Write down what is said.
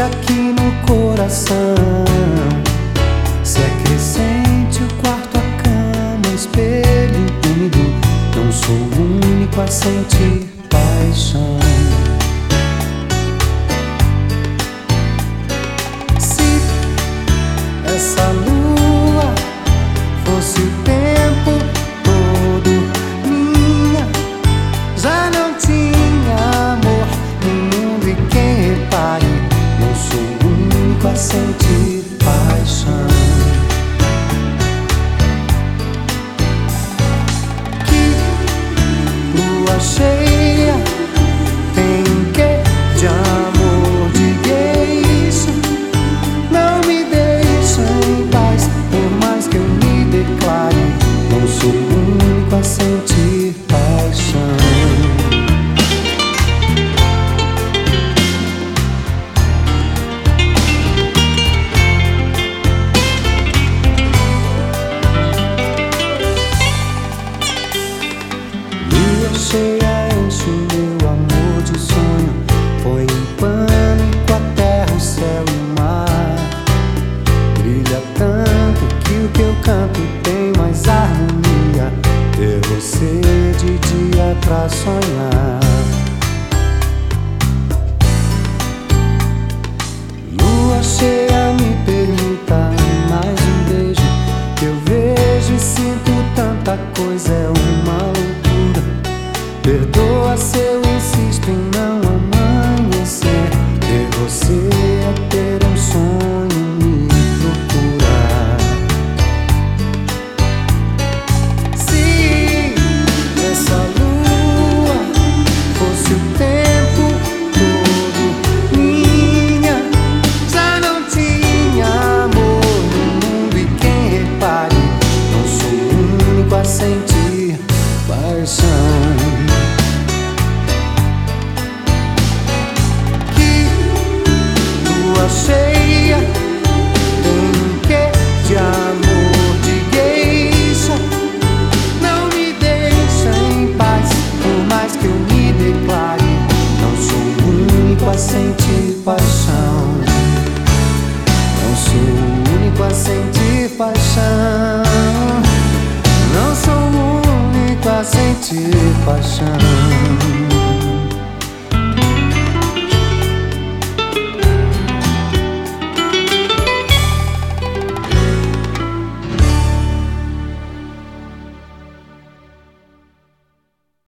quente aqui no coração. Se é crescente o quarto, a cama, espelho úmido, não sou o único a sentir paixão. Se essa lua fosse o tempo todo minha, já não tinha amor no mundo. E quem repare, não sou o único a sentir paixão. Que lua cheia tem que de amor de geisha, não me deixa em paz, por mais que eu me declare, não sou o único a sentir paixão. Cheia enche o meu amor de sonho, põe em pânico a terra, o céu e o mar. Brilha tanto que o que eu canto tem mais harmonia. Ter você de dia pra sonhar. Lua cheia, me permita mais um beijo, que eu vejo e sinto tanta coisa, é uma loucura. Perdoa se eu insisto em não amanhecer. Ter você é ter um sonho, me procurar. Se essa lua fosse o tempo todo minha, já não tinha amor no mundo. E quem repare, não sou o único a sentir paixão. Cheia tem um quê de amor de geisha, não me deixa em paz, por mais que eu me declare, não sou o único a sentir paixão. Não sou o único a sentir paixão. Não sou o único a sentir paixão.